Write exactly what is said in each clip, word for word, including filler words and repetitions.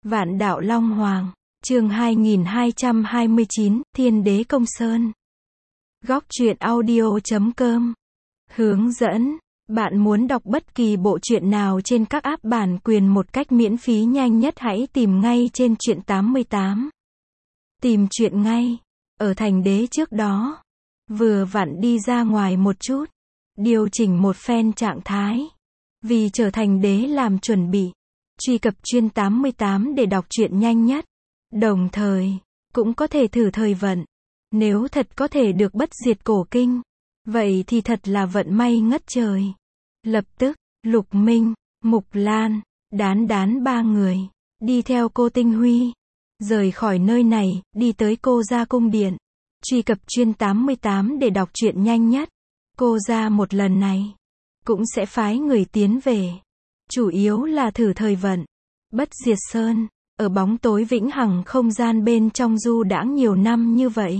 Vạn đạo Long Hoàng, chương hai nghìn hai trăm hai mươi chín, Thiên Đế Công Sơn. Góc truyện audio chấm com. Hướng dẫn. Bạn muốn đọc bất kỳ bộ truyện nào trên các app bản quyền một cách miễn phí nhanh nhất hãy tìm ngay trên truyện tám mươi tám. Tìm truyện ngay. Ở thành đế trước đó. Vừa vặn đi ra ngoài một chút. Điều chỉnh một phen trạng thái. Vì trở thành đế làm chuẩn bị. Truy cập chuyên tám mươi tám để đọc truyện nhanh nhất. Đồng thời, cũng có thể thử thời vận. Nếu thật có thể được bất diệt cổ kinh. Vậy thì thật là vận may ngất trời. Lập tức, Lục Minh, Mục Lan, Đán Đán ba người, đi theo cô Tinh Huy. Rời khỏi nơi này, đi tới cô gia cung điện. Truy cập chuyên tám mươi tám để đọc truyện nhanh nhất. Cô gia một lần này, cũng sẽ phái người tiến về. Chủ yếu là thử thời vận. Bất diệt sơn, ở bóng tối vĩnh hằng không gian bên trong du đãng nhiều năm như vậy.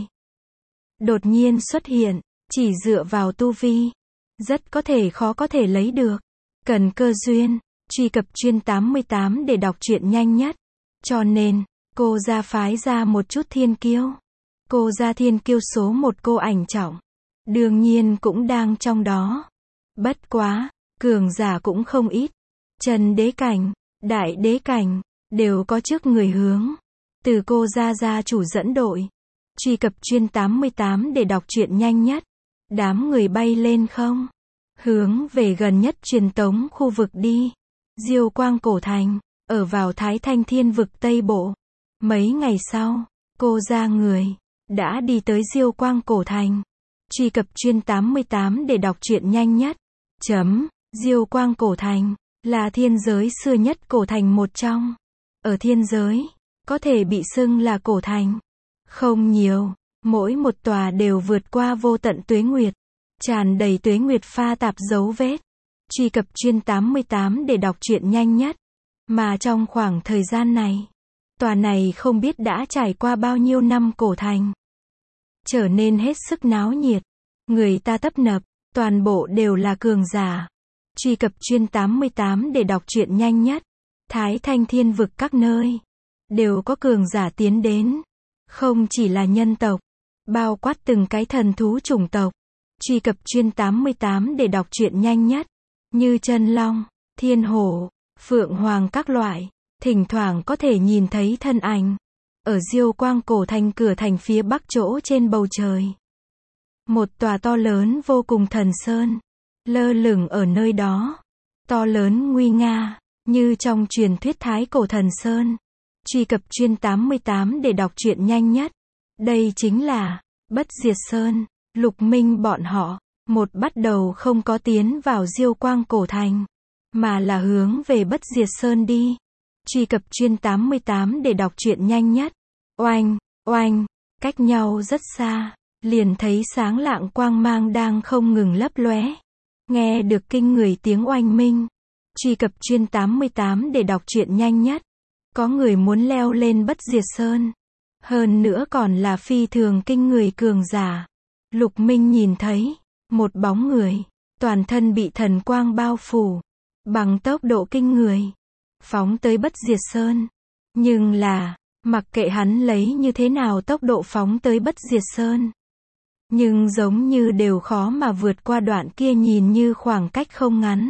Đột nhiên xuất hiện, chỉ dựa vào tu vi. Rất có thể khó có thể lấy được. Cần cơ duyên, truy cập chuyên tám mươi tám để đọc truyện nhanh nhất. Cho nên, cô gia phái ra một chút thiên kiêu. Cô gia thiên kiêu số một cô Ảnh Trọng. Đương nhiên cũng đang trong đó. Bất quá, cường giả cũng không ít. Trần đế cảnh, đại đế cảnh, đều có trước người hướng. Từ cô gia gia chủ dẫn đội. Truy cập chuyên tám mươi tám để đọc truyện nhanh nhất. Đám người bay lên không. Hướng về gần nhất truyền tống khu vực đi. Diêu Quang Cổ Thành, ở vào Thái Thanh Thiên vực Tây Bộ. Mấy ngày sau, cô gia người, đã đi tới Diêu Quang Cổ Thành. Truy cập chuyên tám mươi tám để đọc truyện nhanh nhất. Chấm, Diêu Quang Cổ Thành, là thiên giới xưa nhất cổ thành một trong. Ở thiên giới, có thể bị xưng là cổ thành. Không nhiều, mỗi một tòa đều vượt qua vô tận tuế nguyệt. Tràn đầy tuế nguyệt pha tạp dấu vết. Truy cập chuyên tám mươi tám để đọc truyện nhanh nhất. Mà trong khoảng thời gian này, tòa này không biết đã trải qua bao nhiêu năm cổ thành. Trở nên hết sức náo nhiệt. Người ta tấp nập, toàn bộ đều là cường giả. Truy cập chuyên tám mươi tám để đọc truyện nhanh nhất. Thái Thanh Thiên vực các nơi, đều có cường giả tiến đến. Không chỉ là nhân tộc, bao quát từng cái thần thú chủng tộc. Truy cập chuyên tám mươi tám để đọc truyện nhanh nhất. Như chân long, thiên hổ, phượng hoàng các loại. Thỉnh thoảng có thể nhìn thấy thân ảnh. Ở Diêu Quang Cổ Thành cửa thành phía bắc chỗ trên bầu trời. Một tòa to lớn vô cùng thần sơn. Lơ lửng ở nơi đó. To lớn nguy nga, như trong truyền thuyết Thái Cổ Thần Sơn. Truy cập chuyên tám mươi tám để đọc truyện nhanh nhất. Đây chính là Bất Diệt Sơn. Lục Minh bọn họ, một bắt đầu không có tiến vào Diêu Quang Cổ Thành, mà là hướng về Bất Diệt Sơn đi. Truy cập chuyên tám mươi tám để đọc truyện nhanh nhất. Oanh, oanh, cách nhau rất xa, liền thấy sáng lạng quang mang đang không ngừng lấp lóe. Nghe được kinh người tiếng oanh minh. Truy cập chuyên tám mươi tám để đọc truyện nhanh nhất. Có người muốn leo lên Bất Diệt Sơn. Hơn nữa còn là phi thường kinh người cường giả. Lục Minh nhìn thấy, một bóng người, toàn thân bị thần quang bao phủ, bằng tốc độ kinh người, phóng tới Bất Diệt Sơn. Nhưng là, mặc kệ hắn lấy như thế nào tốc độ phóng tới Bất Diệt Sơn. Nhưng giống như đều khó mà vượt qua đoạn kia nhìn như khoảng cách không ngắn.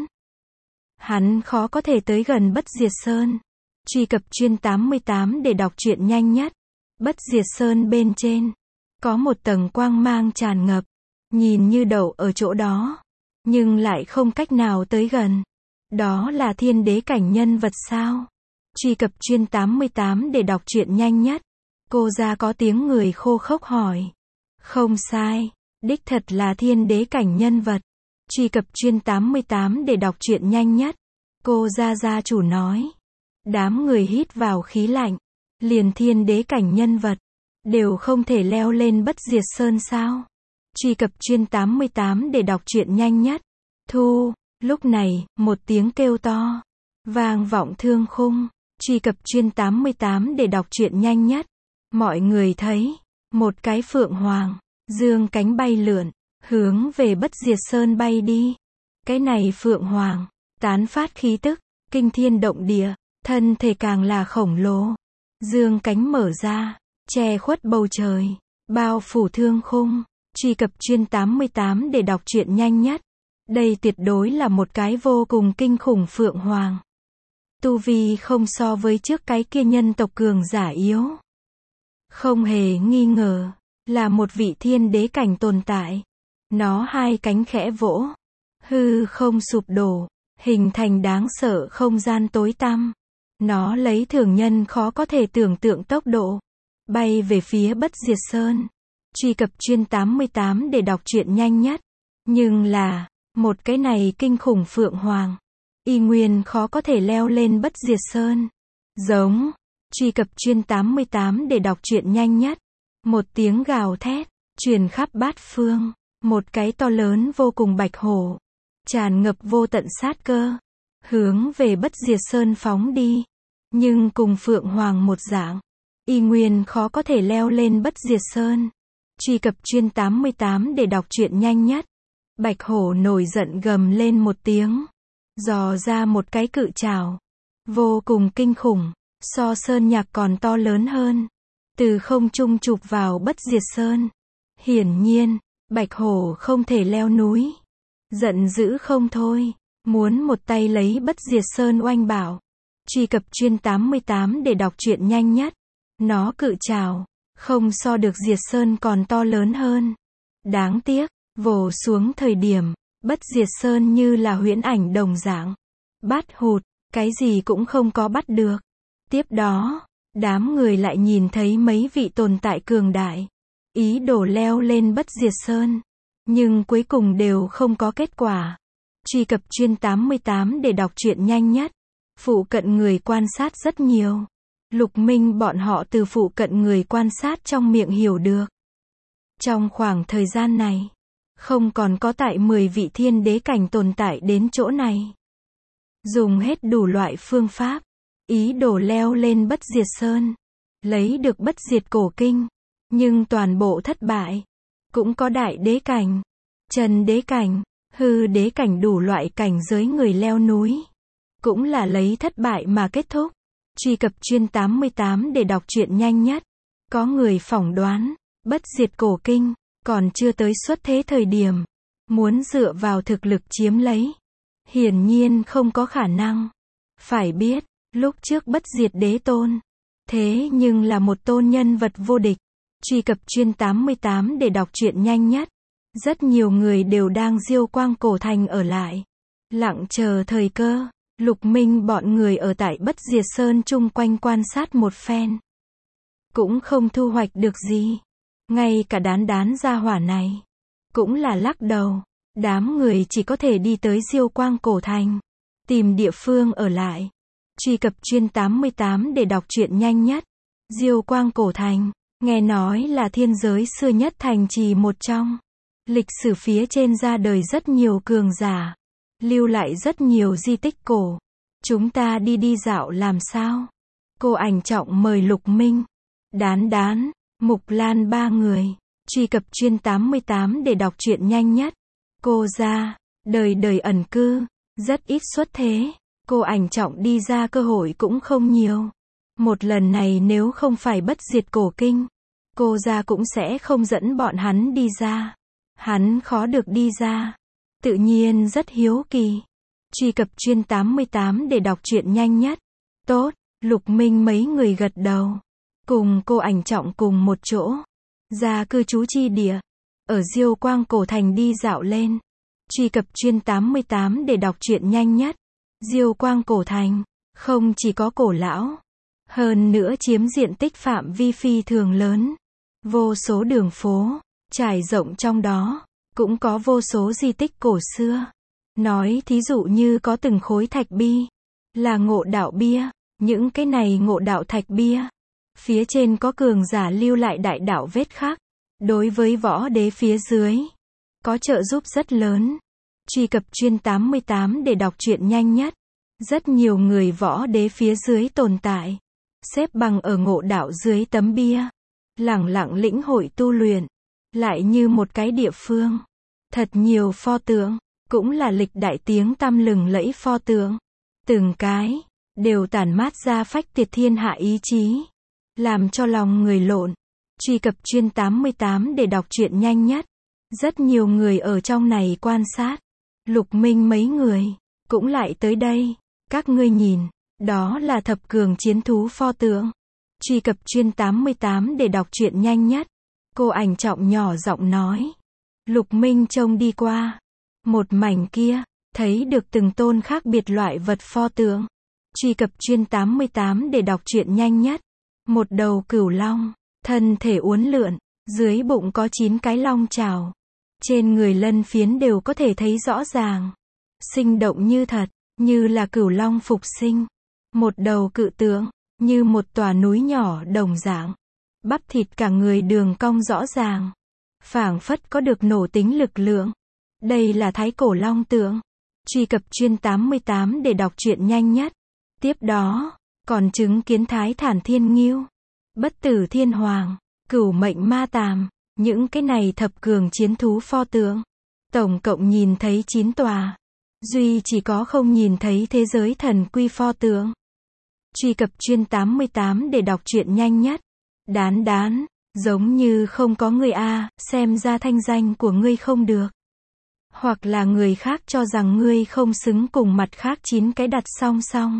Hắn khó có thể tới gần Bất Diệt Sơn. Truy cập chuyên tám mươi tám để đọc truyện nhanh nhất. Bất Diệt Sơn bên trên, có một tầng quang mang tràn ngập, nhìn như đậu ở chỗ đó, nhưng lại không cách nào tới gần. Đó là thiên đế cảnh nhân vật sao? Truy cập chuyên tám mươi tám để đọc truyện nhanh nhất. Cô gia có tiếng người khô khốc hỏi. Không sai, đích thật là thiên đế cảnh nhân vật. Truy cập chuyên tám mươi tám để đọc truyện nhanh nhất. Cô gia gia chủ nói. Đám người hít vào khí lạnh. Liền thiên đế cảnh nhân vật, đều không thể leo lên Bất Diệt Sơn sao? Truy cập chuyên tám mươi tám để đọc truyện nhanh nhất. Thu, lúc này, một tiếng kêu to, vang vọng thương khung. Truy cập chuyên tám mươi tám để đọc truyện nhanh nhất. Mọi người thấy, một cái phượng hoàng, dương cánh bay lượn, hướng về Bất Diệt Sơn bay đi. Cái này phượng hoàng, tán phát khí tức, kinh thiên động địa, thân thể càng là khổng lồ. Dương cánh mở ra, che khuất bầu trời, bao phủ thương khung. Truy cập chuyên tám mươi tám để đọc truyện nhanh nhất. Đây tuyệt đối là một cái vô cùng kinh khủng phượng hoàng. Tu vi không so với trước cái kia nhân tộc cường giả yếu. Không hề nghi ngờ, là một vị thiên đế cảnh tồn tại. Nó hai cánh khẽ vỗ, hư không sụp đổ, hình thành đáng sợ không gian tối tăm. Nó lấy thường nhân khó có thể tưởng tượng tốc độ, bay về phía Bất Diệt Sơn. Truy cập chuyên tám mươi tám để đọc truyện nhanh nhất. Nhưng là, một cái này kinh khủng phượng hoàng, y nguyên khó có thể leo lên Bất Diệt Sơn. Giống. Truy cập chuyên tám mươi tám để đọc truyện nhanh nhất. Một tiếng gào thét, truyền khắp bát phương. Một cái to lớn vô cùng bạch hổ, tràn ngập vô tận sát cơ, hướng về Bất Diệt Sơn phóng đi. Nhưng cùng phượng hoàng một dạng, y nguyên khó có thể leo lên Bất Diệt Sơn. Truy cập chuyên tám mươi tám để đọc truyện nhanh nhất. Bạch hổ nổi giận gầm lên một tiếng, dò ra một cái cự trảo, vô cùng kinh khủng, so sơn nhạc còn to lớn hơn, từ không trung chụp vào Bất Diệt Sơn. Hiển nhiên, bạch hổ không thể leo núi, giận dữ không thôi, muốn một tay lấy Bất Diệt Sơn oanh bảo. Truy cập chuyên tám mươi tám để đọc truyện nhanh nhất. Nó cự trảo, không so được Diệt Sơn còn to lớn hơn. Đáng tiếc, vồ xuống thời điểm, Bất Diệt Sơn như là huyễn ảnh đồng dạng. Bắt hụt, cái gì cũng không có bắt được. Tiếp đó, đám người lại nhìn thấy mấy vị tồn tại cường đại, ý đồ leo lên Bất Diệt Sơn. Nhưng cuối cùng đều không có kết quả. Truy cập chuyên tám mươi tám để đọc truyện nhanh nhất. Phụ cận người quan sát rất nhiều. Lục Minh bọn họ từ phụ cận người quan sát trong miệng hiểu được. Trong khoảng thời gian này, không còn có tại mười vị thiên đế cảnh tồn tại đến chỗ này. Dùng hết đủ loại phương pháp, ý đồ leo lên Bất Diệt Sơn, lấy được Bất Diệt Cổ Kinh, nhưng toàn bộ thất bại. Cũng có đại đế cảnh, chân đế cảnh, hư đế cảnh đủ loại cảnh giới người leo núi, cũng là lấy thất bại mà kết thúc. Truy cập chuyên tám mươi tám để đọc truyện nhanh nhất. Có người phỏng đoán, Bất Diệt Cổ Kinh còn chưa tới xuất thế thời điểm, muốn dựa vào thực lực chiếm lấy, hiển nhiên không có khả năng. Phải biết, lúc trước Bất Diệt Đế Tôn, thế nhưng là một tôn nhân vật vô địch. Truy cập chuyên tám mươi tám để đọc truyện nhanh nhất. Rất nhiều người đều đang Diêu Quang Cổ Thành ở lại, lặng chờ thời cơ. Lục Minh bọn người ở tại Bất Diệt Sơn chung quanh quan sát một phen, cũng không thu hoạch được gì. Ngay cả đán đán gia hỏa này, cũng là lắc đầu. Đám người chỉ có thể đi tới Diêu Quang Cổ Thành, tìm địa phương ở lại. Truy cập chuyên tám mươi tám để đọc truyện nhanh nhất. Diêu Quang Cổ Thành, nghe nói là thiên giới xưa nhất thành trì một trong. Lịch sử phía trên ra đời rất nhiều cường giả, lưu lại rất nhiều di tích cổ. Chúng ta đi đi dạo làm sao? Cô Ảnh Trọng mời Lục Minh, Đán Đán, Mục Lan ba người. Truy cập chuyên tám mươi tám để đọc truyện nhanh nhất. Cô ra, đời đời ẩn cư, rất ít xuất thế. Cô Ảnh Trọng đi ra cơ hội cũng không nhiều. Một lần này nếu không phải Bất Diệt Cổ Kinh, cô ra cũng sẽ không dẫn bọn hắn đi ra. Hắn khó được đi ra, tự nhiên rất hiếu kỳ. Truy cập chuyên tám mươi tám để đọc truyện nhanh nhất. Tốt, Lục Minh mấy người gật đầu, cùng cô Ảnh Trọng cùng một chỗ, ra cư trú chi địa, ở Diêu Quang Cổ Thành đi dạo lên. Truy cập chuyên tám mươi tám để đọc truyện nhanh nhất. Diêu Quang Cổ Thành, không chỉ có cổ lão, hơn nữa chiếm diện tích phạm vi phi thường lớn. Vô số đường phố, trải rộng trong đó, cũng có vô số di tích cổ xưa. Nói thí dụ như có từng khối thạch bi, là ngộ đạo bia. Những cái này ngộ đạo thạch bia, phía trên có cường giả lưu lại đại đạo vết khắc. Đối với võ đế phía dưới, có trợ giúp rất lớn. Truy cập chuyên tám mươi tám để đọc truyện nhanh nhất. Rất nhiều người võ đế phía dưới tồn tại, xếp bằng ở ngộ đạo dưới tấm bia, lẳng lặng lĩnh hội tu luyện. Lại như một cái địa phương, thật nhiều pho tượng, cũng là lịch đại tiếng tăm lừng lẫy pho tượng. Từng cái, đều tản mát ra phách tuyệt thiên hạ ý chí, làm cho lòng người lộn. Truy cập chuyên tám mươi tám để đọc truyện nhanh nhất. Rất nhiều người ở trong này quan sát. Lục Minh mấy người cũng lại tới đây. Các ngươi nhìn, đó là thập cường chiến thú pho tượng. Truy cập chuyên tám mươi tám để đọc truyện nhanh nhất. Cô Ảnh Trọng nhỏ giọng nói. Lục Minh trông đi qua một mảnh kia, thấy được từng tôn khác biệt loại vật pho tượng. Truy cập chuyên tám mươi tám để đọc truyện nhanh nhất. Một đầu cửu long, thân thể uốn lượn, dưới bụng có chín cái long chảo. Trên người lân phiến đều có thể thấy rõ ràng. Sinh động như thật, như là cửu long phục sinh. Một đầu cự tượng, như một tòa núi nhỏ đồng dạng. Bắp thịt cả người đường cong rõ ràng. Phảng phất có được nổ tính lực lượng. Đây là thái cổ long tượng. Truy cập chuyên tám mươi tám để đọc truyện nhanh nhất. Tiếp đó, còn chứng kiến thái thản thiên ngưu, bất tử thiên hoàng, cửu mệnh ma tàm. Những cái này thập cường chiến thú pho tượng. Tổng cộng nhìn thấy chín tòa. Duy chỉ có không nhìn thấy thế giới thần quy pho tượng. Truy cập chuyên tám mươi tám để đọc truyện nhanh nhất. Đán đán, giống như không có người a, xem ra thanh danh của ngươi không được. Hoặc là người khác cho rằng ngươi không xứng cùng mặt khác chín cái đặt song song.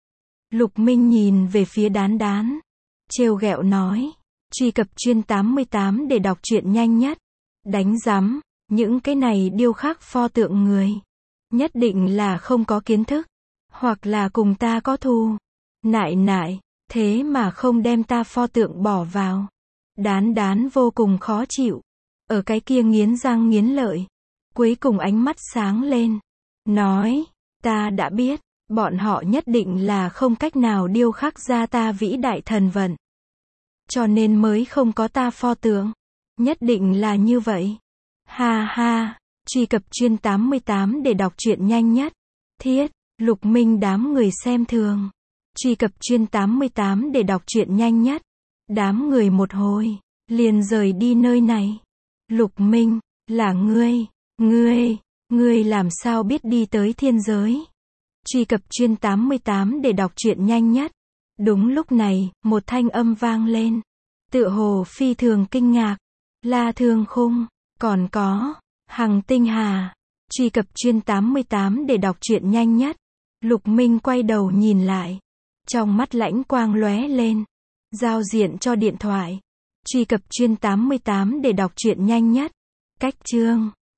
Lục Minh nhìn về phía đán đán, trêu ghẹo nói. Truy cập chuyên tám mươi tám để đọc truyện nhanh nhất. Đánh rắm, những cái này điêu khắc pho tượng người. Nhất định là không có kiến thức. Hoặc là cùng ta có thù. Nại nại, thế mà không đem ta pho tượng bỏ vào. Đán đán vô cùng khó chịu. Ở cái kia nghiến răng nghiến lợi. Cuối cùng ánh mắt sáng lên. Nói, ta đã biết, bọn họ nhất định là không cách nào điêu khắc ra ta vĩ đại thần vận. Cho nên mới không có ta pho tượng. Nhất định là như vậy. Ha ha, truy cập chuyên tám mươi tám để đọc truyện nhanh nhất. Thiết, Lục Minh đám người xem thường. Truy cập chuyên tám mươi tám để đọc truyện nhanh nhất. Đám người một hồi, liền rời đi nơi này. Lục Minh, là ngươi, ngươi, ngươi làm sao biết đi tới thiên giới? Truy cập chuyên tám mươi tám để đọc truyện nhanh nhất. Đúng lúc này, một thanh âm vang lên. Tựa hồ phi thường kinh ngạc. La Thương Khung, còn có Hằng Tinh Hà. Truy cập chuyên tám mươi tám để đọc truyện nhanh nhất. Lục Minh quay đầu nhìn lại. Trong mắt lãnh quang lóe lên. Giao diện cho điện thoại. Truy cập chuyên tám mươi tám để đọc truyện nhanh nhất. Cách chương